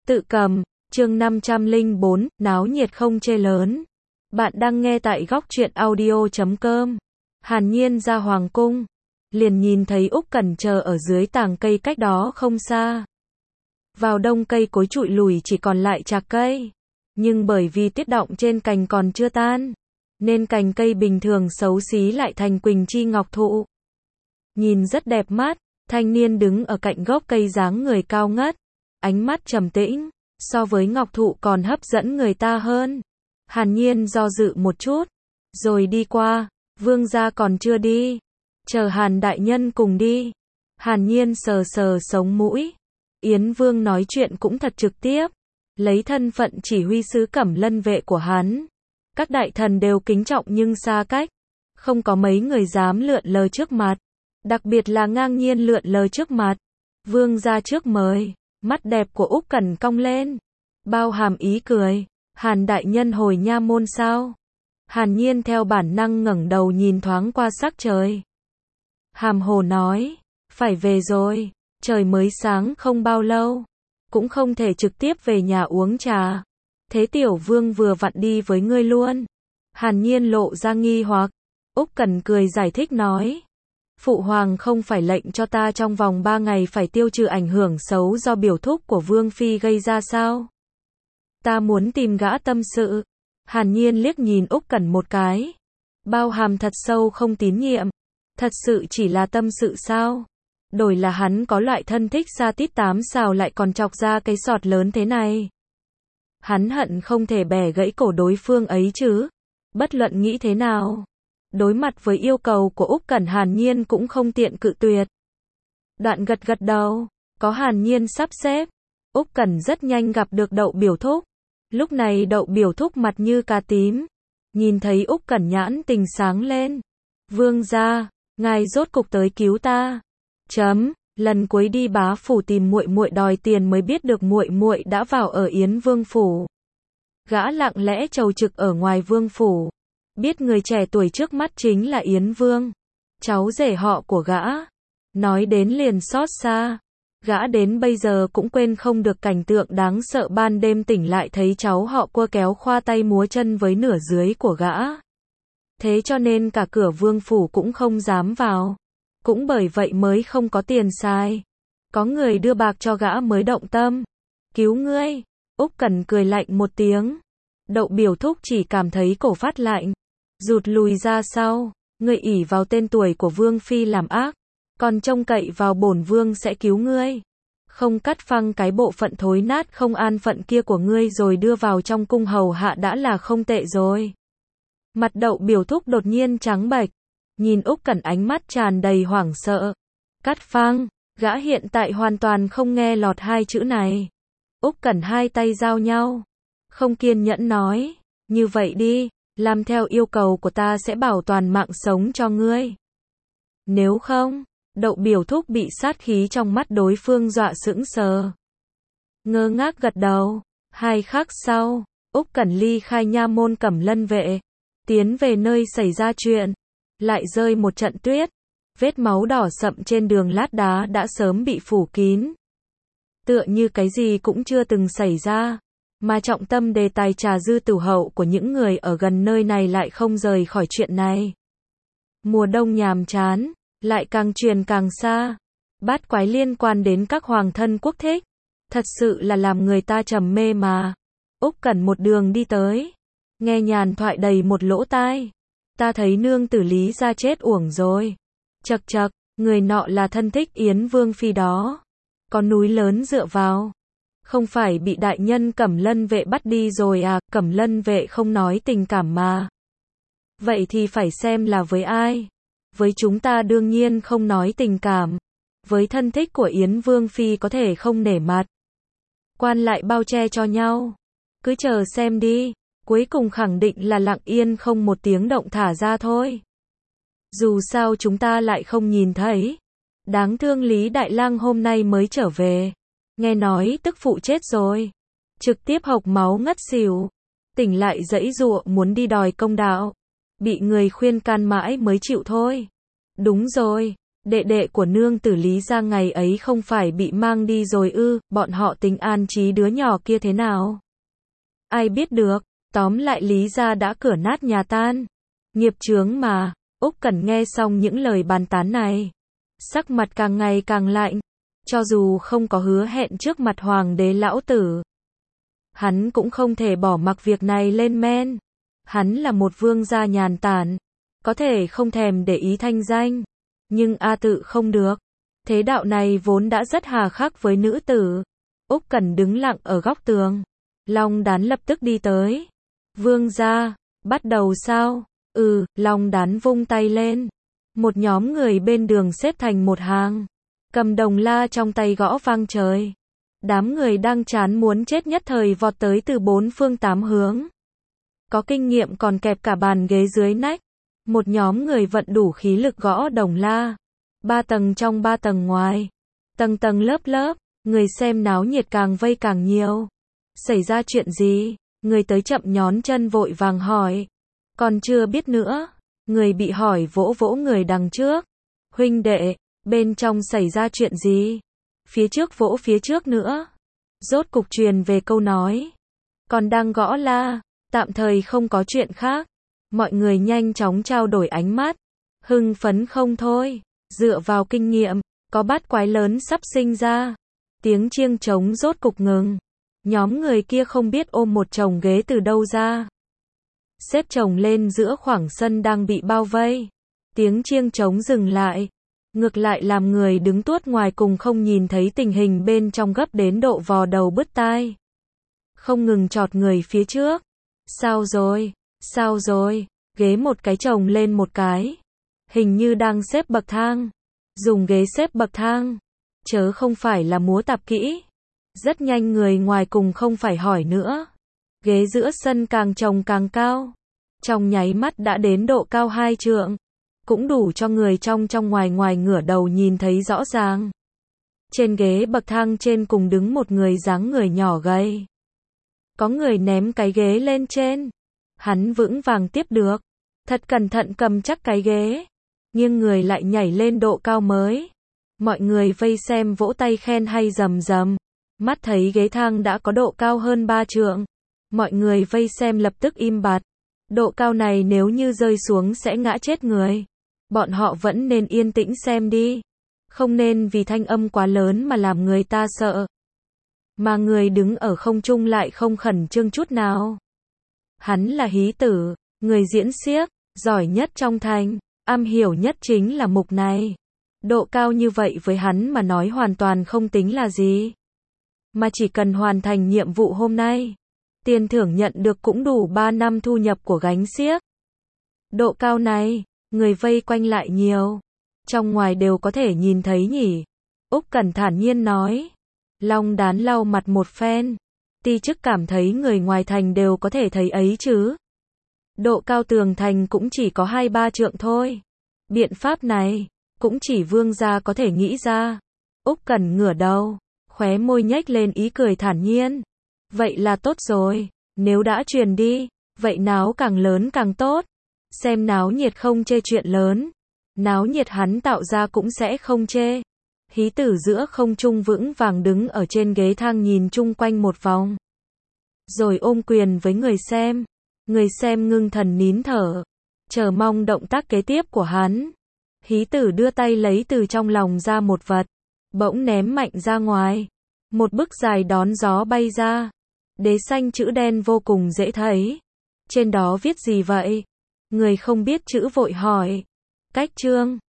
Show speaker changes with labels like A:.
A: Tự cầm, chương 504, náo nhiệt không chê lớn. Bạn đang nghe tại góc truyện audio.com. Hàn Nhiên ra hoàng cung, liền nhìn thấy Úc Cẩn chờ ở dưới tàng cây cách đó không xa. Vào đông cây cối trụi lùi chỉ còn lại chạc cây, nhưng bởi vì tiết động trên cành còn chưa tan, nên cành cây bình thường xấu xí lại thành quỳnh chi ngọc thụ. Nhìn rất đẹp mắt, thanh niên đứng ở cạnh gốc cây dáng người cao ngất, ánh mắt trầm tĩnh, so với ngọc thụ còn hấp dẫn người ta hơn. Hàn Nhiên do dự một chút, rồi đi qua, vương gia còn chưa đi, chờ Hàn đại nhân cùng đi. Hàn Nhiên sờ sờ sống mũi, Yến Vương nói chuyện cũng thật trực tiếp, lấy thân phận chỉ huy sứ Cẩm Lân vệ của hắn. Các đại thần đều kính trọng nhưng xa cách, không có mấy người dám lượn lờ trước mặt, đặc biệt là ngang nhiên lượn lờ trước mặt. Vương gia trước mời, mắt đẹp của Úc Cẩn cong lên, bao hàm ý cười. Hàn đại nhân hồi nha môn sao? Hàn Nhiên theo bản năng ngẩng đầu nhìn thoáng qua sắc trời. Hàm hồ nói, phải về rồi, trời mới sáng không bao lâu, cũng không thể trực tiếp về nhà uống trà. Thế tiểu vương vừa vặn đi với ngươi luôn. Hàn Nhiên lộ ra nghi hoặc. Úc Cẩn cười giải thích nói, phụ hoàng không phải lệnh cho ta trong vòng 3 ngày phải tiêu trừ ảnh hưởng xấu do biểu thúc của vương phi gây ra sao? Ta muốn tìm gã tâm sự. Hàn Nhiên liếc nhìn Úc Cẩn một cái, bao hàm thật sâu không tín nhiệm. Thật sự chỉ là tâm sự sao? Đổi là hắn có loại thân thích xa tít tám sao lại còn chọc ra cái sọt lớn thế này. Hắn hận không thể bẻ gãy cổ đối phương ấy chứ. Bất luận nghĩ thế nào, đối mặt với yêu cầu của Úc Cẩn, Hàn Nhiên cũng không tiện cự tuyệt. Đoạn gật gật đầu, có Hàn Nhiên sắp xếp, Úc Cẩn rất nhanh gặp được Đậu biểu thúc. Lúc này Đậu biểu thúc mặt như cà tím, nhìn thấy Úc Cẩn nhãn tình sáng lên. Vương gia, ngài rốt cục tới cứu ta. Lần cuối đi bá phủ tìm muội muội đòi tiền mới biết được muội muội đã vào ở Yến Vương phủ. Gã lặng lẽ chầu trực ở ngoài vương phủ, biết người trẻ tuổi trước mắt chính là Yến Vương, cháu rể họ của gã. Nói đến liền xót xa, gã đến bây giờ cũng quên không được cảnh tượng đáng sợ ban đêm tỉnh lại thấy cháu họ quơ kéo khoa tay múa chân với nửa dưới của gã. Thế cho nên cả cửa vương phủ cũng không dám vào, cũng bởi vậy mới không có tiền xài. Có người đưa bạc cho gã mới động tâm. Cứu ngươi. Úc Cẩn cười lạnh một tiếng. Đậu biểu thúc chỉ cảm thấy cổ phát lạnh, rụt lùi ra sau. Ngươi ỷ vào tên tuổi của vương phi làm ác, còn trông cậy vào bổn vương sẽ cứu ngươi. Không cắt phăng cái bộ phận thối nát không an phận kia của ngươi rồi đưa vào trong cung hầu hạ đã là không tệ rồi. Mặt Đậu biểu thúc đột nhiên trắng bệch, nhìn Úc Cẩn ánh mắt tràn đầy hoảng sợ. Cắt phăng, gã hiện tại hoàn toàn không nghe lọt hai chữ này. Úc Cẩn hai tay giao nhau, không kiên nhẫn nói, như vậy đi, làm theo yêu cầu của ta sẽ bảo toàn mạng sống cho ngươi. Nếu không, Đậu biểu thúc bị sát khí trong mắt đối phương dọa sững sờ. Ngơ ngác gật đầu. 2 khắc sau, Úc Cẩn ly khai nha môn Cẩm Lân vệ, tiến về nơi xảy ra chuyện. Lại rơi một trận tuyết, vết máu đỏ sậm trên đường lát đá đã sớm bị phủ kín. Tựa như cái gì cũng chưa từng xảy ra, mà trọng tâm đề tài trà dư tửu hậu của những người ở gần nơi này lại không rời khỏi chuyện này. Mùa đông nhàm chán, lại càng truyền càng xa. Bát quái liên quan đến các hoàng thân quốc thích, thật sự là làm người ta trầm mê mà. Úc Cẩn một đường đi tới, nghe nhàn thoại đầy một lỗ tai. Ta thấy nương tử Lý gia chết uổng rồi. Chậc chậc, người nọ là thân thích Yến Vương phi đó, có núi lớn dựa vào. Không phải bị đại nhân Cẩm Lân vệ bắt đi rồi à? Cẩm Lân vệ không nói tình cảm mà. Vậy thì phải xem là với ai. Với chúng ta đương nhiên không nói tình cảm. Với thân thích của Yến Vương phi có thể không nể mặt. Quan lại bao che cho nhau. Cứ chờ xem đi. Cuối cùng khẳng định là lặng yên không một tiếng động thả ra thôi. Dù sao chúng ta lại không nhìn thấy. Đáng thương Lý Đại Lang hôm nay mới trở về, nghe nói tức phụ chết rồi, trực tiếp hộc máu ngất xỉu. Tỉnh lại giãy giụa muốn đi đòi công đạo, bị người khuyên can mãi mới chịu thôi. Đúng rồi, Đệ đệ của nương tử Lý gia ngày ấy không phải bị mang đi rồi ư, bọn họ tính an trí đứa nhỏ kia thế nào? Ai biết được, tóm lại Lý gia đã cửa nát nhà tan. Nghiệp chướng mà. Úc Cẩn nghe xong những lời bàn tán này, sắc mặt càng ngày càng lạnh, cho dù không có hứa hẹn trước mặt hoàng đế lão tử, hắn cũng không thể bỏ mặc việc này lên men. Hắn là một vương gia nhàn tản, có thể không thèm để ý thanh danh, nhưng A Tự không được. Thế đạo này vốn đã rất hà khắc với nữ tử. Úc Cẩn đứng lặng ở góc tường. Long Đán lập tức đi tới. Vương gia, bắt đầu sao? Long Đán vung tay lên. Một nhóm người bên đường xếp thành một hàng, cầm đồng la trong tay gõ vang trời. Đám người đang chán muốn chết nhất thời vọt tới từ bốn phương tám hướng. Có kinh nghiệm còn kẹp cả bàn ghế dưới nách. Một nhóm người vận đủ khí lực gõ đồng la. 3 tầng trong 3 tầng ngoài. Tầng tầng lớp lớp, người xem náo nhiệt càng vây càng nhiều. Xảy ra chuyện gì? Người tới chậm nhón chân vội vàng hỏi. Còn chưa biết nữa. Người bị hỏi vỗ vỗ người đằng trước. Huynh đệ, bên trong xảy ra chuyện gì? Phía trước vỗ phía trước nữa. Rốt cục truyền về câu nói. Còn đang gõ la, tạm thời không có chuyện khác. Mọi người nhanh chóng trao đổi ánh mắt. Hưng phấn không thôi. Dựa vào kinh nghiệm, có bát quái lớn sắp sinh ra. Tiếng chiêng trống rốt cục ngừng. Nhóm người kia không biết ôm một chồng ghế từ đâu ra. Xếp chồng lên giữa khoảng sân đang bị bao vây. Tiếng chiêng trống dừng lại. Ngược lại làm người đứng tuốt ngoài cùng không nhìn thấy tình hình bên trong gấp đến độ vò đầu bứt tai. Không ngừng chọt người phía trước. Sao rồi? Sao rồi? Ghế một cái chồng lên một cái. Hình như đang xếp bậc thang. Dùng ghế xếp bậc thang. Chớ không phải là múa tạp kỹ. Rất nhanh người ngoài cùng không phải hỏi nữa. Ghế giữa sân càng chồng càng cao. Trong nháy mắt đã đến độ cao 2 trượng. Cũng đủ cho người trong ngoài ngoài ngửa đầu nhìn thấy rõ ràng. Trên ghế bậc thang trên cùng đứng một người dáng người nhỏ gầy. Có người ném cái ghế lên trên. Hắn vững vàng tiếp được. Thật cẩn thận cầm chắc cái ghế. Nghiêng người lại nhảy lên độ cao mới. Mọi người vây xem vỗ tay khen hay rầm rầm. Mắt thấy ghế thang đã có độ cao hơn 3 trượng. Mọi người vây xem lập tức im bặt. Độ cao này nếu như rơi xuống sẽ ngã chết người. Bọn họ vẫn nên yên tĩnh xem đi. Không nên vì thanh âm quá lớn mà làm người ta sợ. Mà người đứng ở không trung lại không khẩn trương chút nào. Hắn là Hí Tử, người diễn xiếc, giỏi nhất trong thành, am hiểu nhất chính là mục này. Độ cao như vậy với hắn mà nói hoàn toàn không tính là gì. Mà chỉ cần hoàn thành nhiệm vụ hôm nay, tiền thưởng nhận được cũng đủ 3 năm thu nhập của gánh xiếc. Độ cao này, người vây quanh lại nhiều. Trong ngoài đều có thể nhìn thấy nhỉ. Úc Cẩn thản nhiên nói. Long Đán lau mặt một phen. Ti chức cảm thấy người ngoài thành đều có thể thấy ấy chứ. Độ cao tường thành cũng chỉ có 2-3 trượng thôi. Biện pháp này, cũng chỉ vương gia có thể nghĩ ra. Úc Cẩn ngửa đầu, khóe môi nhếch lên ý cười thản nhiên. Vậy là tốt rồi, nếu đã truyền đi, vậy náo càng lớn càng tốt. Xem náo nhiệt không chê chuyện lớn. Náo nhiệt hắn tạo ra cũng sẽ không chê. Hí Tử giữa không trung vững vàng đứng ở trên ghế thang nhìn chung quanh một vòng. Rồi ôm quyền với người xem. Người xem ngưng thần nín thở. Chờ mong động tác kế tiếp của hắn. Hí Tử đưa tay lấy từ trong lòng ra một vật. Bỗng ném mạnh ra ngoài. Một bức dài đón gió bay ra. Đế xanh chữ đen vô cùng dễ thấy. Trên đó viết gì vậy? Người không biết chữ vội hỏi. Cách chương